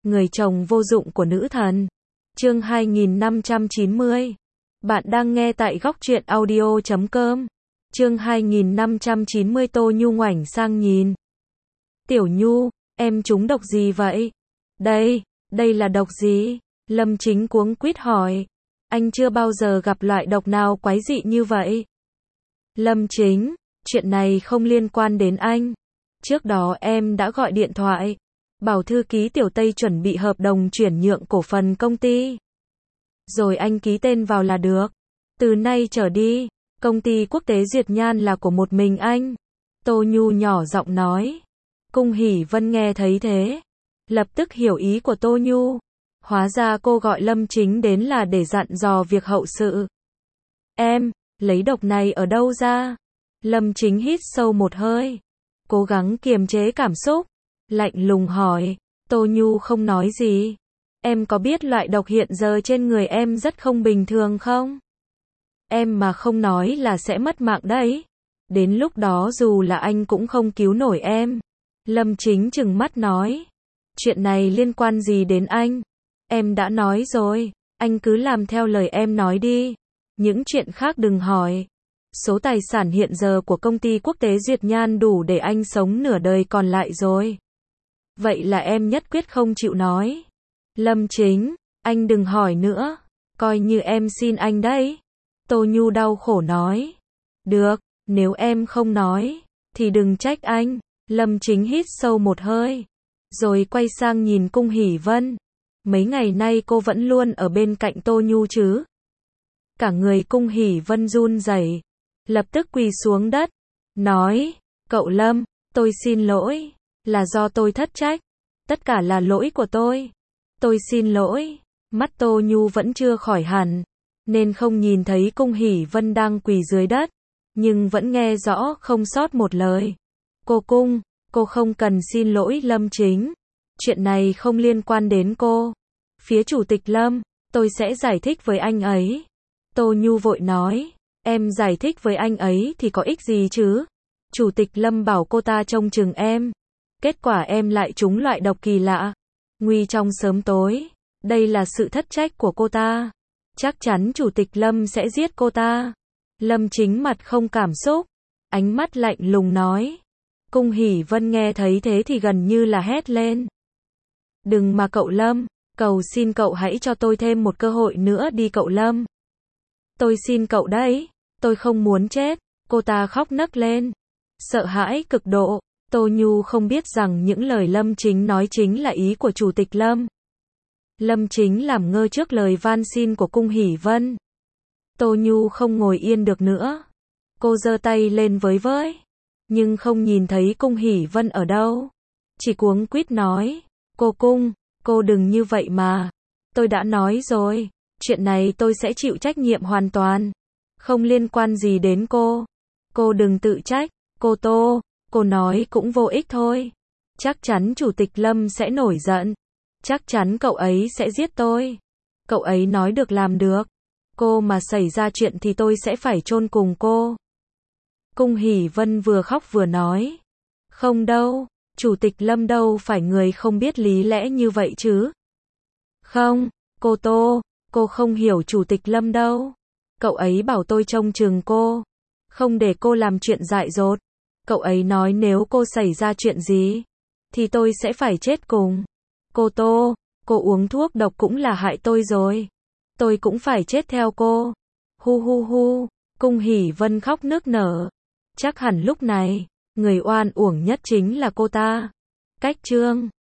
người chồng vô dụng của nữ thần. Chương 2590. Bạn đang nghe tại góc truyện audio.com. Chương 2590. Tô Nhu ngoảnh sang nhìn. Tiểu Nhu, em trúng độc gì vậy? Đây là độc gì? Lâm Chính cuống quýt hỏi. Anh chưa bao giờ gặp loại độc nào quái dị như vậy. Lâm Chính, chuyện này không liên quan đến anh. Trước đó em đã gọi điện thoại, bảo thư ký Tiểu Tây chuẩn bị hợp đồng chuyển nhượng cổ phần công ty. Rồi anh ký tên vào là được. Từ nay trở đi, công ty Quốc tế Duyệt Nhan là của một mình anh. Tô Nhu nhỏ giọng nói. Cung Hỷ Vân nghe thấy thế, lập tức hiểu ý của Tô Nhu. Hóa ra cô gọi Lâm Chính đến là để dặn dò việc hậu sự. Em, lấy độc này ở đâu ra? Lâm Chính hít sâu một hơi, cố gắng kiềm chế cảm xúc, lạnh lùng hỏi. Tô Nhu không nói gì. Em có biết loại độc hiện giờ trên người em rất không bình thường không? Em mà không nói là sẽ mất mạng đấy. Đến lúc đó dù là anh cũng không cứu nổi em. Lâm Chính trừng mắt nói. Chuyện này liên quan gì đến anh? Em đã nói rồi, anh cứ làm theo lời em nói đi. Những chuyện khác đừng hỏi. Số tài sản hiện giờ của công ty Quốc tế Duyệt Nhan đủ để anh sống nửa đời còn lại rồi. Vậy là em nhất quyết không chịu nói. Lâm Chính, anh đừng hỏi nữa. Coi như em xin anh đấy. Tô Nhu đau khổ nói. Được, nếu em không nói, thì đừng trách anh. Lâm Chính hít sâu một hơi, rồi quay sang nhìn Cung Hỷ Vân. Mấy ngày nay cô vẫn luôn ở bên cạnh Tô Nhu chứ? Cả người Cung Hỷ Vân run rẩy, lập tức quỳ xuống đất, nói, cậu Lâm, tôi xin lỗi, là do tôi thất trách, tất cả là lỗi của tôi xin lỗi. Mắt Tô Nhu vẫn chưa khỏi hẳn, nên không nhìn thấy Cung Hỷ Vân đang quỳ dưới đất, nhưng vẫn nghe rõ không sót một lời. Cô không cần xin lỗi Lâm Chính, chuyện này không liên quan đến cô. Phía Chủ tịch Lâm, tôi sẽ giải thích với anh ấy. Tô Nhu vội nói, em giải thích với anh ấy thì có ích gì chứ? Chủ tịch Lâm bảo cô ta trông chừng em. Kết quả em lại trúng loại độc kỳ lạ, nguy trong sớm tối. Đây là sự thất trách của cô ta. Chắc chắn Chủ tịch Lâm sẽ giết cô ta. Lâm Chính mặt không cảm xúc, ánh mắt lạnh lùng nói. Cung Hỷ Vân nghe thấy thế thì gần như là hét lên. Đừng mà cậu Lâm, cầu xin cậu hãy cho tôi thêm một cơ hội nữa đi cậu Lâm. Tôi xin cậu đấy, tôi không muốn chết. Cô ta khóc nấc lên, sợ hãi cực độ. Tô Nhu không biết rằng những lời Lâm Chính nói chính là ý của Chủ tịch Lâm. Lâm Chính làm ngơ trước lời van xin của Cung Hỷ Vân. Tô Nhu không ngồi yên được nữa. Cô giơ tay lên với, nhưng không nhìn thấy Cung Hỷ Vân ở đâu. Chỉ cuống quýt nói, cô đừng như vậy mà. Tôi đã nói rồi, chuyện này tôi sẽ chịu trách nhiệm hoàn toàn. Không liên quan gì đến cô. Cô đừng tự trách. Cô nói cũng vô ích thôi. Chắc chắn Chủ tịch Lâm sẽ nổi giận. Chắc chắn cậu ấy sẽ giết tôi. Cậu ấy nói được làm được. Cô mà xảy ra chuyện thì tôi sẽ phải chôn cùng cô. Cung Hỷ Vân vừa khóc vừa nói. Không đâu, Chủ tịch Lâm đâu phải người không biết lý lẽ như vậy chứ. Không, cô không hiểu Chủ tịch Lâm đâu. Cậu ấy bảo tôi trông chừng cô, không để cô làm chuyện dại dột. Cậu ấy nói nếu cô xảy ra chuyện gì, thì tôi sẽ phải chết cùng. Cô uống thuốc độc cũng là hại tôi rồi. Tôi cũng phải chết theo cô. Hu. Cung Hỷ Vân khóc nức nở. Chắc hẳn lúc này, người oan uổng nhất chính là cô ta. Cách chương